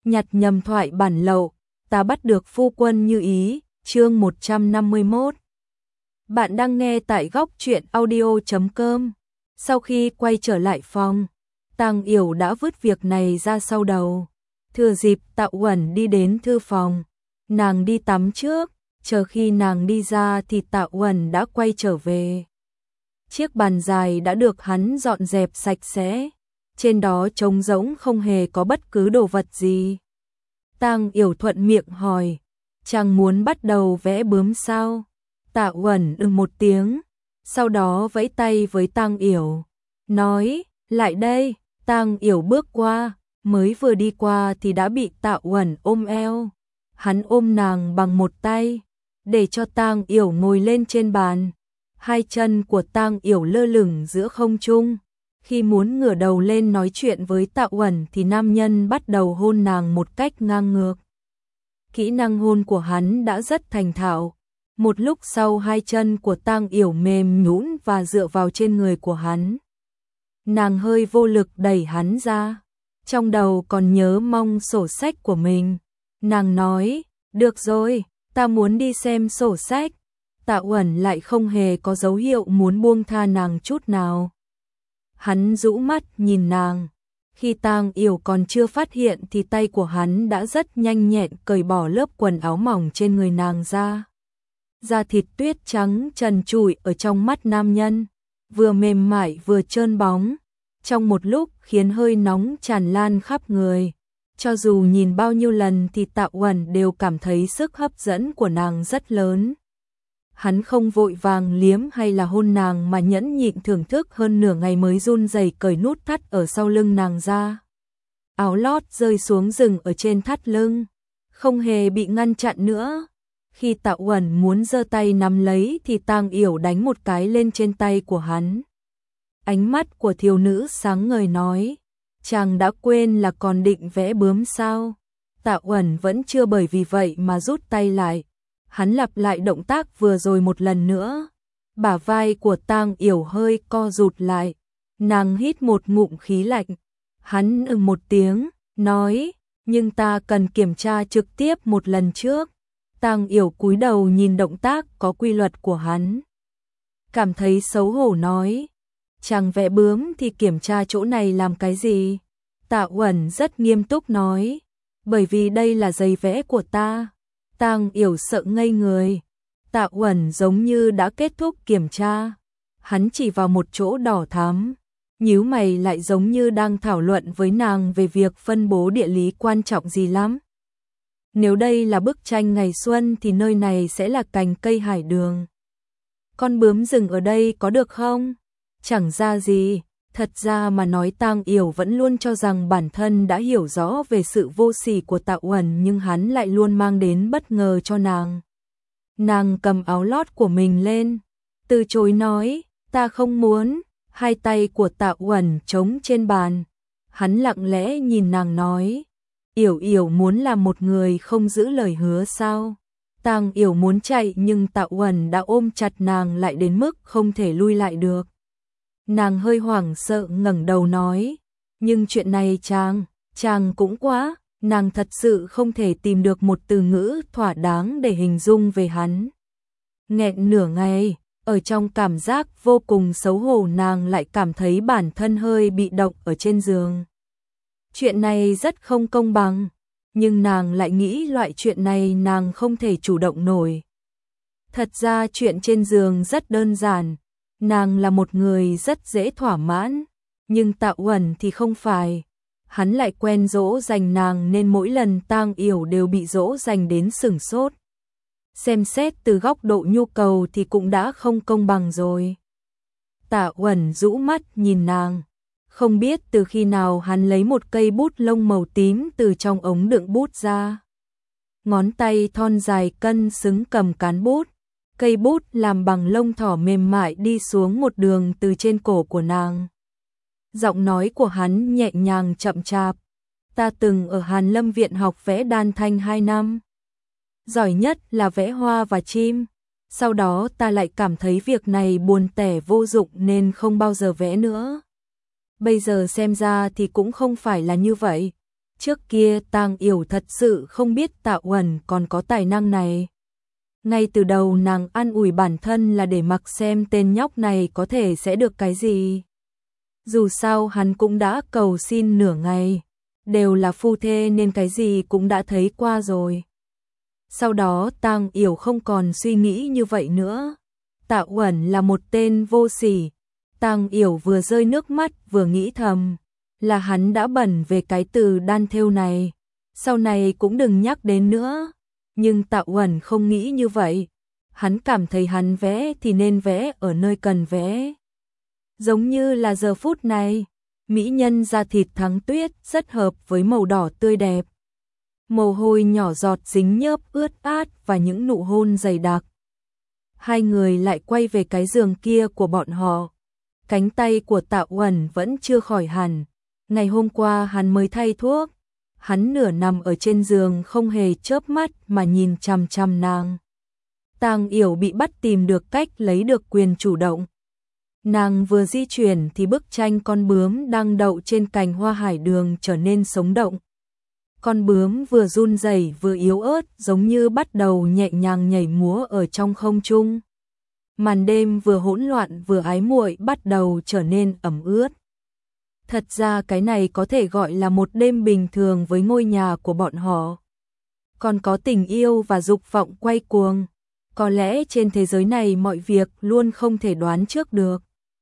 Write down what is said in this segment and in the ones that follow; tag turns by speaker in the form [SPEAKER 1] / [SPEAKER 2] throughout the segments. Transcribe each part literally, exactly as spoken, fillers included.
[SPEAKER 1] nhặt nhầm thoại bản lậu, ta bắt được phu quân như ý, chương một trăm năm mươi mốt. Bạn đang nghe tại góc truyện audio chấm com. Sau khi quay trở lại phòng, Tang Yểu đã vứt việc này ra sau đầu. Thừa dịp Tạ Uẩn đi đến thư phòng, nàng đi tắm trước, chờ khi nàng đi ra thì Tạ Uẩn đã quay trở về. Chiếc bàn dài đã được hắn dọn dẹp sạch sẽ, trên đó trống rỗng không hề có bất cứ đồ vật gì. Tang Yểu thuận miệng hỏi, chàng muốn bắt đầu vẽ bướm sao? Tạ Uẩn ừm một tiếng, sau đó vẫy tay với Tang Yểu, nói, lại đây. Tang Yểu bước qua, mới vừa đi qua thì đã bị Tạ Uẩn ôm eo. Hắn ôm nàng bằng một tay, để cho Tang Yểu ngồi lên trên bàn. Hai chân của Tang Yểu lơ lửng giữa không trung. Khi muốn ngửa đầu lên nói chuyện với Tạ Uẩn thì nam nhân bắt đầu hôn nàng một cách ngang ngược. Kỹ năng hôn của hắn đã rất thành thạo. Một lúc sau hai chân của Tang Yểu mềm nhũn và dựa vào trên người của hắn. Nàng hơi vô lực đẩy hắn ra, trong đầu còn nhớ mong sổ sách của mình. Nàng nói, được rồi, ta muốn đi xem sổ sách. Tạ Uẩn lại không hề có dấu hiệu muốn buông tha nàng chút nào. Hắn rũ mắt nhìn nàng. Khi Tang Yểu còn chưa phát hiện thì tay của hắn đã rất nhanh nhẹn cởi bỏ lớp quần áo mỏng trên người nàng ra. Da thịt tuyết trắng trần trụi ở trong mắt nam nhân, vừa mềm mại vừa trơn bóng, trong một lúc khiến hơi nóng tràn lan khắp người. Cho dù nhìn bao nhiêu lần thì Tạ Uẩn đều cảm thấy sức hấp dẫn của nàng rất lớn. Hắn không vội vàng liếm hay là hôn nàng mà nhẫn nhịn thưởng thức hơn nửa ngày mới run rẩy cởi nút thắt ở sau lưng nàng ra. Áo lót rơi xuống rừng ở trên thắt lưng, không hề bị ngăn chặn nữa. Khi Tạ Uẩn muốn giơ tay nắm lấy thì Tang Yểu đánh một cái lên trên tay của hắn. Ánh mắt của thiếu nữ sáng ngời nói, chàng đã quên là còn định vẽ bướm sao? Tạ Uẩn vẫn chưa bởi vì vậy mà rút tay lại. Hắn lặp lại động tác vừa rồi một lần nữa. Bả vai của Tang Yểu hơi co rụt lại. Nàng hít một ngụm khí lạnh. Hắn ừm một tiếng, nói, nhưng ta cần kiểm tra trực tiếp một lần trước. Tang Yểu cúi đầu nhìn động tác có quy luật của hắn. Cảm thấy xấu hổ nói, chàng vẽ bướm thì kiểm tra chỗ này làm cái gì? Tạ Uẩn rất nghiêm túc nói, bởi vì đây là giấy vẽ của ta. Tang Yểu sợ ngây người. Tạ Uẩn giống như đã kết thúc kiểm tra. Hắn chỉ vào một chỗ đỏ thắm, nhíu mày lại giống như đang thảo luận với nàng về việc phân bố địa lý quan trọng gì lắm. Nếu đây là bức tranh ngày xuân thì nơi này sẽ là cành cây hải đường. Con bướm rừng ở đây có được không? Chẳng ra gì. Thật ra mà nói Tang Yểu vẫn luôn cho rằng bản thân đã hiểu rõ về sự vô sỉ của Tạ Uẩn, nhưng hắn lại luôn mang đến bất ngờ cho nàng. Nàng cầm áo lót của mình lên, từ chối nói, ta không muốn. Hai tay của Tạ Uẩn trống trên bàn. Hắn lặng lẽ nhìn nàng nói, Yểu Yểu muốn là một người không giữ lời hứa sao? Tang Yểu muốn chạy nhưng Tạ Uẩn đã ôm chặt nàng lại đến mức không thể lui lại được. Nàng hơi hoảng sợ ngẩng đầu nói, nhưng chuyện này chàng, chàng cũng quá. Nàng thật sự không thể tìm được một từ ngữ thỏa đáng để hình dung về hắn. Nghẹn nửa ngày, ở trong cảm giác vô cùng xấu hổ nàng lại cảm thấy bản thân hơi bị động ở trên giường. Chuyện này rất không công bằng, nhưng nàng lại nghĩ loại chuyện này nàng không thể chủ động nổi. Thật ra chuyện trên giường rất đơn giản, nàng là một người rất dễ thỏa mãn, nhưng Tạ Uẩn thì không phải. Hắn lại quen dỗ dành nàng nên mỗi lần Tang Yểu đều bị dỗ dành đến sửng sốt. Xem xét từ góc độ nhu cầu thì cũng đã không công bằng rồi. Tạ Uẩn rũ mắt nhìn nàng. Không biết từ khi nào hắn lấy một cây bút lông màu tím từ trong ống đựng bút ra. Ngón tay thon dài cân xứng cầm cán bút. Cây bút làm bằng lông thỏ mềm mại đi xuống một đường từ trên cổ của nàng. Giọng nói của hắn nhẹ nhàng chậm chạp. Ta từng ở Hàn Lâm Viện học vẽ đan thanh hai năm. Giỏi nhất là vẽ hoa và chim. Sau đó ta lại cảm thấy việc này buồn tẻ vô dụng nên không bao giờ vẽ nữa. Bây giờ xem ra thì cũng không phải là như vậy. Trước kia Tang Yểu thật sự không biết Tạ Uẩn còn có tài năng này. Ngay từ đầu nàng an ủi bản thân là để mặc xem tên nhóc này có thể sẽ được cái gì. Dù sao hắn cũng đã cầu xin nửa ngày, đều là phu thê nên cái gì cũng đã thấy qua rồi. Sau đó Tang Yểu không còn suy nghĩ như vậy nữa. Tạ Uẩn là một tên vô sỉ. Tang Yểu vừa rơi nước mắt vừa nghĩ thầm, là hắn đã bẩn về cái từ đan thêu này, sau này cũng đừng nhắc đến nữa. Nhưng Tạ Uẩn không nghĩ như vậy, hắn cảm thấy hắn vẽ thì nên vẽ ở nơi cần vẽ. Giống như là giờ phút này, mỹ nhân da thịt thắng tuyết rất hợp với màu đỏ tươi đẹp. Mồ hôi nhỏ giọt dính nhớp ướt át và những nụ hôn dày đặc. Hai người lại quay về cái giường kia của bọn họ. Cánh tay của Tạ Uẩn vẫn chưa khỏi hẳn. Ngày hôm qua hắn mới thay thuốc. Hắn nửa nằm ở trên giường không hề chớp mắt mà nhìn chằm chằm nàng. Tang Yểu bị bắt tìm được cách lấy được quyền chủ động. Nàng vừa di chuyển thì bức tranh con bướm đang đậu trên cành hoa hải đường trở nên sống động. Con bướm vừa run rẩy vừa yếu ớt giống như bắt đầu nhẹ nhàng nhảy múa ở trong không trung. Màn đêm vừa hỗn loạn vừa ái muội bắt đầu trở nên ẩm ướt. Thật ra cái này có thể gọi là một đêm bình thường với ngôi nhà của bọn họ. Còn có tình yêu và dục vọng quay cuồng. Có lẽ trên thế giới này mọi việc luôn không thể đoán trước được.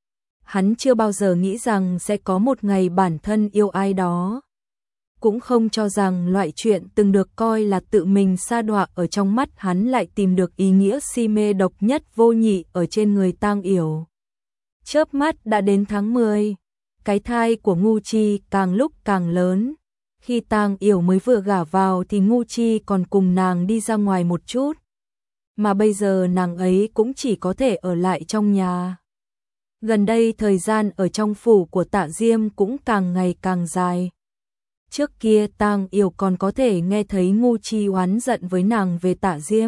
[SPEAKER 1] Hắn chưa bao giờ nghĩ rằng sẽ có một ngày bản thân yêu ai đó. Cũng không cho rằng loại chuyện từng được coi là tự mình sa đọa ở trong mắt hắn lại tìm được ý nghĩa si mê độc nhất vô nhị ở trên người Tang Yểu. Chớp mắt đã đến tháng mười, cái thai của Ngu Chi càng lúc càng lớn. Khi Tang Yểu mới vừa gả vào thì Ngu Chi còn cùng nàng đi ra ngoài một chút. Mà bây giờ nàng ấy cũng chỉ có thể ở lại trong nhà. Gần đây thời gian ở trong phủ của Tạ Diêm cũng càng ngày càng dài. Trước kia Tang Yểu còn có thể nghe thấy Ngu Chi oán giận với nàng về Tạ Diêm.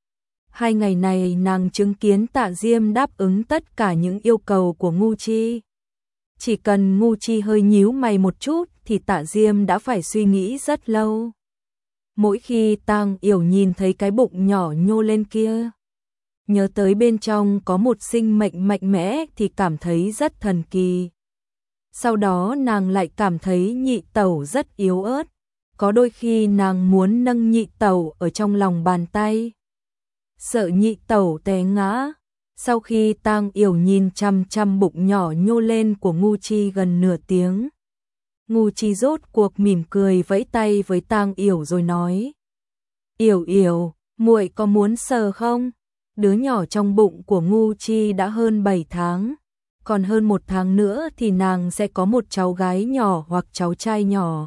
[SPEAKER 1] Hai ngày này nàng chứng kiến Tạ Diêm đáp ứng tất cả những yêu cầu của Ngu Chi. Chỉ cần Ngu Chi hơi nhíu mày một chút thì Tạ Diêm đã phải suy nghĩ rất lâu. Mỗi khi Tang Yểu nhìn thấy cái bụng nhỏ nhô lên kia, nhớ tới bên trong có một sinh mệnh mạnh mẽ thì cảm thấy rất thần kỳ. Sau đó nàng lại cảm thấy nhị tẩu rất yếu ớt. Có đôi khi nàng muốn nâng nhị tẩu ở trong lòng bàn tay. Sợ nhị tẩu té ngã. Sau khi Tang Yểu nhìn chăm chăm bụng nhỏ nhô lên của Ngu Chi gần nửa tiếng, Ngu Chi rốt cuộc mỉm cười vẫy tay với Tang Yểu rồi nói: "Yểu Yểu, muội có muốn sờ không?" Đứa nhỏ trong bụng của Ngu Chi đã hơn bảy tháng. Còn hơn một tháng nữa thì nàng sẽ có một cháu gái nhỏ hoặc cháu trai nhỏ.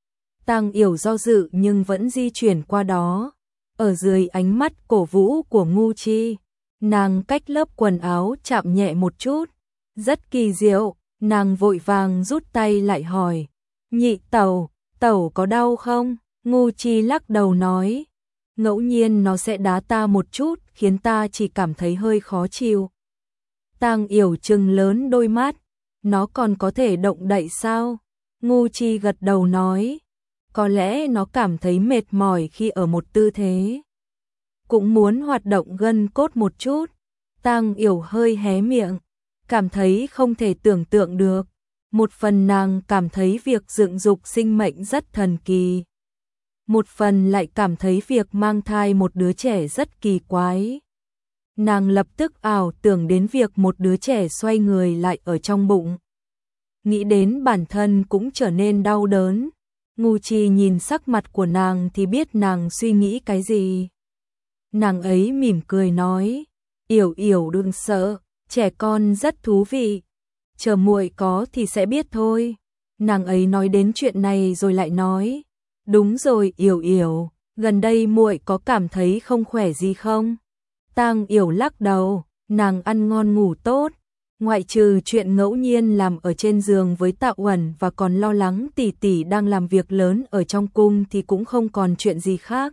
[SPEAKER 1] Tang Yểu do dự nhưng vẫn di chuyển qua đó. Ở dưới ánh mắt cổ vũ của Ngu Chi, nàng cách lớp quần áo chạm nhẹ một chút. Rất kỳ diệu, nàng vội vàng rút tay lại hỏi: "Nhị tẩu, tẩu có đau không?" Ngu Chi lắc đầu nói: "Ngẫu nhiên nó sẽ đá ta một chút, khiến ta chỉ cảm thấy hơi khó chịu." Tang Yểu trừng lớn đôi mắt: "Nó còn có thể động đậy sao?" Ngu Chi gật đầu nói: "Có lẽ nó cảm thấy mệt mỏi khi ở một tư thế, cũng muốn hoạt động gân cốt một chút." Tang Yểu hơi hé miệng, cảm thấy không thể tưởng tượng được. Một phần nàng cảm thấy việc dựng dục sinh mệnh rất thần kỳ. Một phần lại cảm thấy việc mang thai một đứa trẻ rất kỳ quái. Nàng lập tức ảo tưởng đến việc một đứa trẻ xoay người lại ở trong bụng. Nghĩ đến bản thân cũng trở nên đau đớn. Ngu Chi nhìn sắc mặt của nàng thì biết nàng suy nghĩ cái gì. Nàng ấy mỉm cười nói: "Yểu Yểu đừng sợ, trẻ con rất thú vị. Chờ muội có thì sẽ biết thôi." Nàng ấy nói đến chuyện này rồi lại nói: "Đúng rồi Yểu Yểu, gần đây muội có cảm thấy không khỏe gì không?" Tang Yểu lắc đầu, nàng ăn ngon ngủ tốt, ngoại trừ chuyện ngẫu nhiên làm ở trên giường với Tạ Uẩn và còn lo lắng tỷ tỷ đang làm việc lớn ở trong cung thì cũng không còn chuyện gì khác.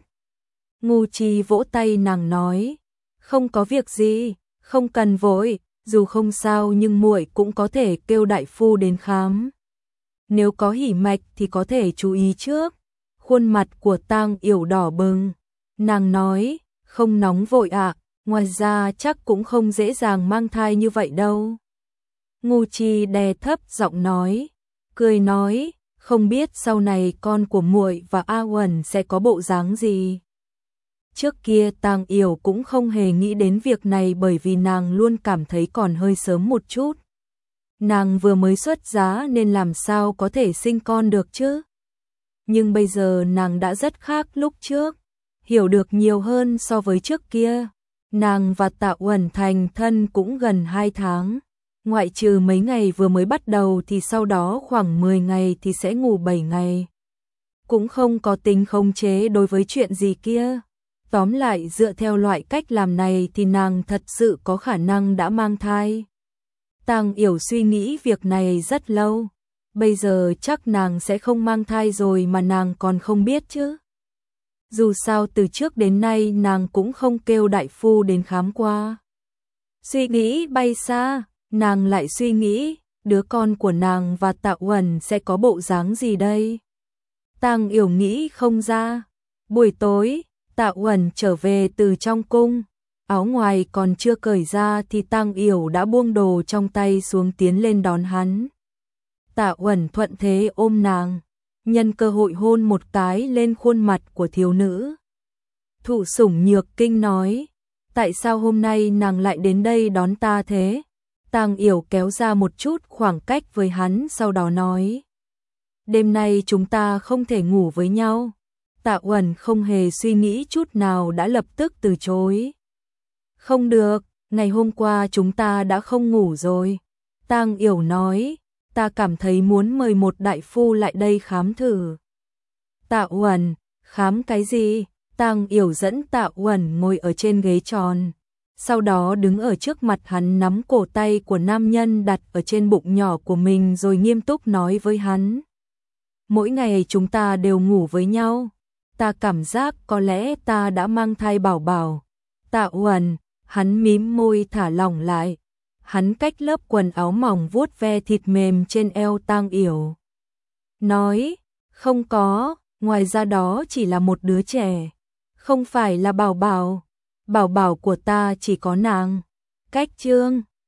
[SPEAKER 1] Ngu Chi vỗ tay nàng nói: "Không có việc gì, không cần vội, dù không sao nhưng muội cũng có thể kêu đại phu đến khám. Nếu có hỉ mạch thì có thể chú ý trước." Khuôn mặt của Tang Yểu đỏ bừng, nàng nói, không nóng vội ạ, ngoài ra chắc cũng không dễ dàng mang thai như vậy đâu. Ngô Chi đè thấp giọng nói, cười nói, không biết sau này con của muội và A Uẩn sẽ có bộ dáng gì. Trước kia Tang Yểu cũng không hề nghĩ đến việc này bởi vì nàng luôn cảm thấy còn hơi sớm một chút. Nàng vừa mới xuất giá nên làm sao có thể sinh con được chứ. Nhưng bây giờ nàng đã rất khác lúc trước, hiểu được nhiều hơn so với trước kia. Nàng và Tạ Uẩn thành thân cũng gần hai tháng. Ngoại trừ mấy ngày vừa mới bắt đầu thì sau đó khoảng mười ngày thì sẽ ngủ bảy ngày. Cũng không có tính khống chế đối với chuyện gì kia. Tóm lại dựa theo loại cách làm này thì nàng thật sự có khả năng đã mang thai. Tang Yểu suy nghĩ việc này rất lâu. Bây giờ chắc nàng sẽ không mang thai rồi mà nàng còn không biết chứ. Dù sao từ trước đến nay nàng cũng không kêu đại phu đến khám qua. Suy nghĩ bay xa, nàng lại suy nghĩ, đứa con của nàng và Tạ Uẩn sẽ có bộ dáng gì đây? Tang Yểu nghĩ không ra. Buổi tối, Tạ Uẩn trở về từ trong cung, áo ngoài còn chưa cởi ra thì Tang Yểu đã buông đồ trong tay xuống tiến lên đón hắn. Tạ Uẩn thuận thế ôm nàng, nhân cơ hội hôn một cái lên khuôn mặt của thiếu nữ. Thụ Sủng Nhược Kinh nói, tại sao hôm nay nàng lại đến đây đón ta thế? Tang Yểu kéo ra một chút khoảng cách với hắn sau đó nói, đêm nay chúng ta không thể ngủ với nhau. Tạ Uẩn không hề suy nghĩ chút nào đã lập tức từ chối. Không được, ngày hôm qua chúng ta đã không ngủ rồi. Tang Yểu nói, ta cảm thấy muốn mời một đại phu lại đây khám thử. Tạ Uẩn, khám cái gì? Tang Yểu dẫn Tạ Uẩn ngồi ở trên ghế tròn. Sau đó đứng ở trước mặt hắn nắm cổ tay của nam nhân đặt ở trên bụng nhỏ của mình rồi nghiêm túc nói với hắn. Mỗi ngày chúng ta đều ngủ với nhau. Ta cảm giác có lẽ ta đã mang thai bảo bảo. Tạ Uẩn, hắn mím môi thả lỏng lại. Hắn cách lớp quần áo mỏng vuốt ve thịt mềm trên eo Tang Yểu. Nói, không có, ngoài ra đó chỉ là một đứa trẻ. Không phải là bảo bảo. Bảo bảo của ta chỉ có nàng. Cách chương